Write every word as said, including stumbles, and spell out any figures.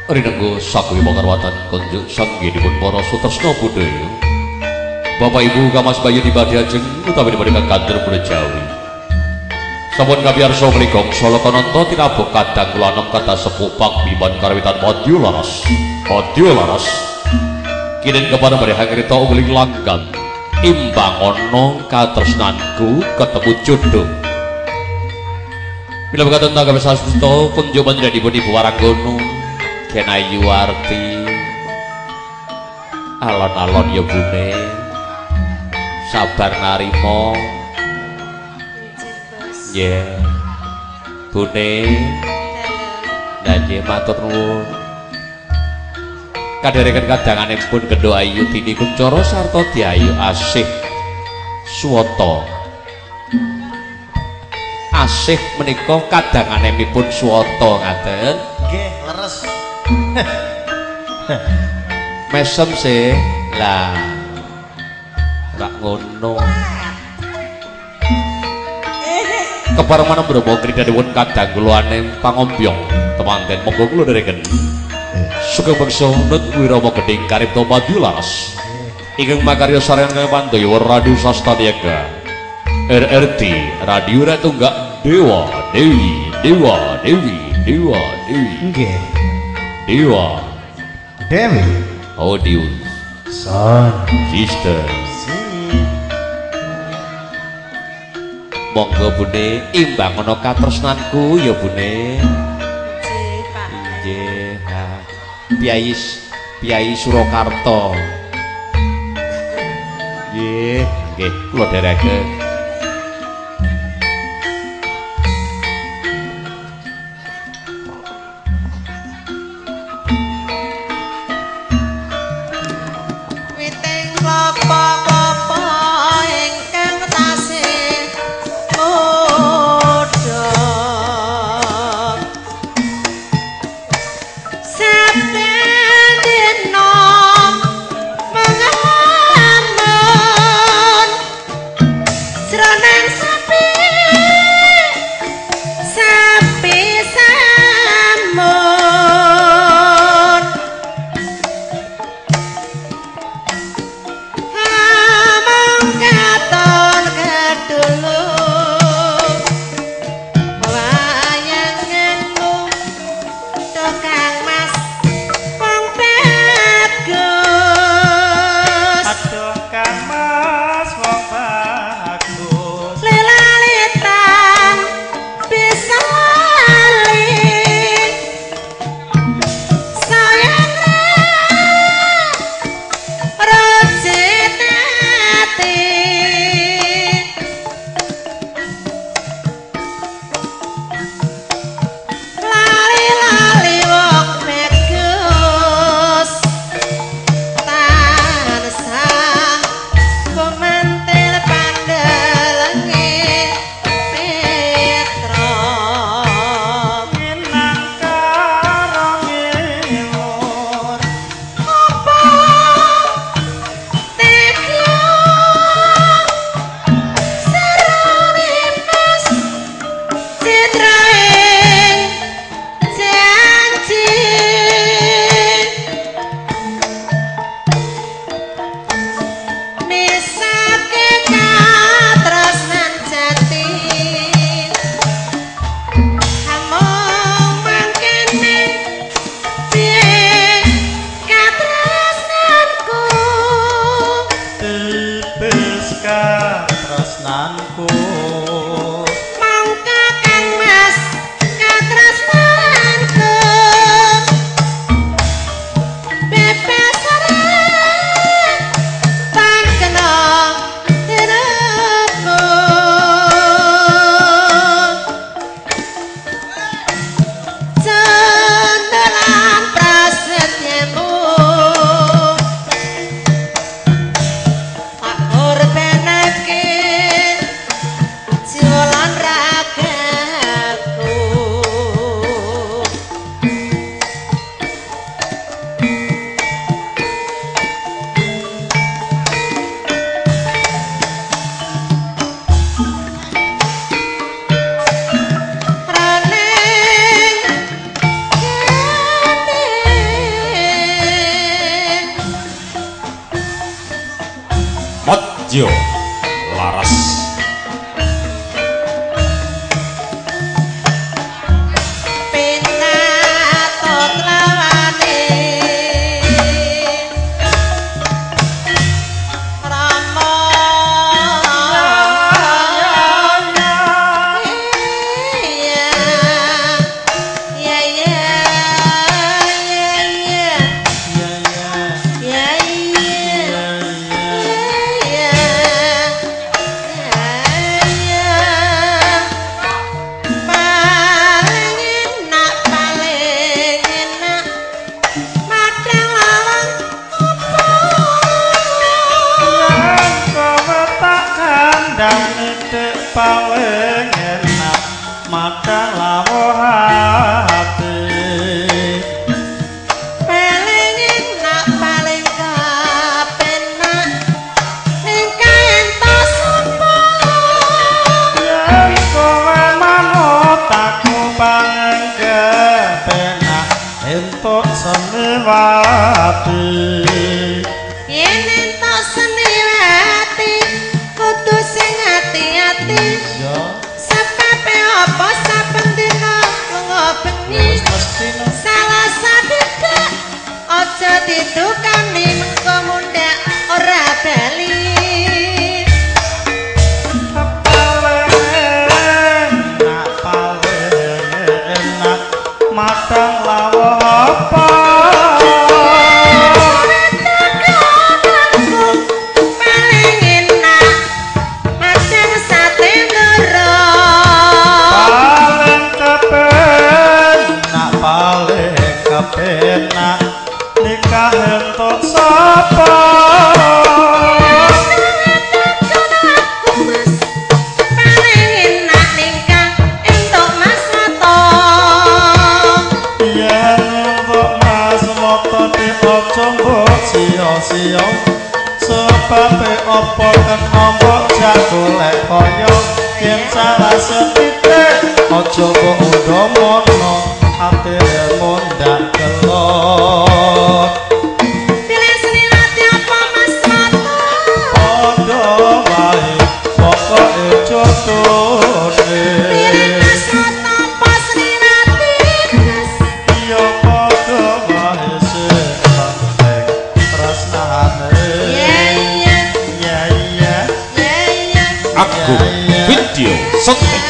Rinenggo sakuwi pangarwatan konjuk sanggihipun para sutresna budaya. Bapak Ibu Kamas Bayu dibadi ajeng utawi dibadi kakandur Pulau Jawi. Sampun kabiyarsa menika sala kananta tinabok kadang kula anem kata sepuh pagbiman karawitan Madya Laras. Madya Laras. Kinin kepada mereka cerita uling langgang imbang ono katresnanku ketemu jodoh. Bila berkata tentang kami sastuto kunjungan dari ibu ibu Waranggono Kenayu Arti alon-alon ya bune sabar narimo ya yeah. Bune dan ya matur nuwun kadherekan kadanganipun Gendho Ayu Dini Kuncoro sarta Diayu Asih Swata Asih menika kadanganipun Swata ngaten nggih leres mesem sih lah rak ngono keparemana Bromo kridhanipun kadang kulaning pangombyong temanten monggo kula dereken sugeng bangsa nut wirama gedhing karipta Madya Laras ingkang makarya sarean kang Pandhawa Radio Sastaniaga R R T Radio Ratunggak Dewa Dewi Dewa Dewi Dewa Dewi nggih Dewa Dewi Audio son sister sini monggo bune imbang ana katresnanku ya bune nggih Pak nggih ha Piai Piai Surakarta nggih nggih kula dereke witing klapa-klapa ingkang tasih mudha saben dina mengamun jroning sapi sapi samun among katon kedulu wayang ngenu tukang mas wong bagus aduh Kang Mas wong bagus lelalitan bisa lali sayang rojit hati lali-lali wong bagus tansah pemantil pandelengi Petra minang karo ngilur apa tega serone mas citraing janji misake katresnan jati amung mangkene piye katresnanku tebes katresnanku mangka Kang Mas katresnanku bebas ora tan kena hidupku cendelan prasetyamu tak korbanake laras. paling enak makan lawuh ati paling enak paling kepenak engka entos sapa yen kowe manut aku paling kepenak entuk seniwati yen entos seniwati kudu sing ati-ati sepepe apa saben dina lunga bengi salah sadeke aja didukani mengko mundhak ora bali enak paling enak matang lawuh apa enak nikah entuk sapa paling enak nikah entuk Mas Moto yen entuk Mas Moto di aja mbok sia-sia sebab apa kena mbok jak golek kaya yen salah setitik aja mbok undomono ati mondak kelot pilih seniwati apa Mas Moto padha wae pokoke jotone pilih Mas Moto apa seniwati Mas ya padha wae sing penting tresnane ya ya ya ya ya ya Aku video Sotek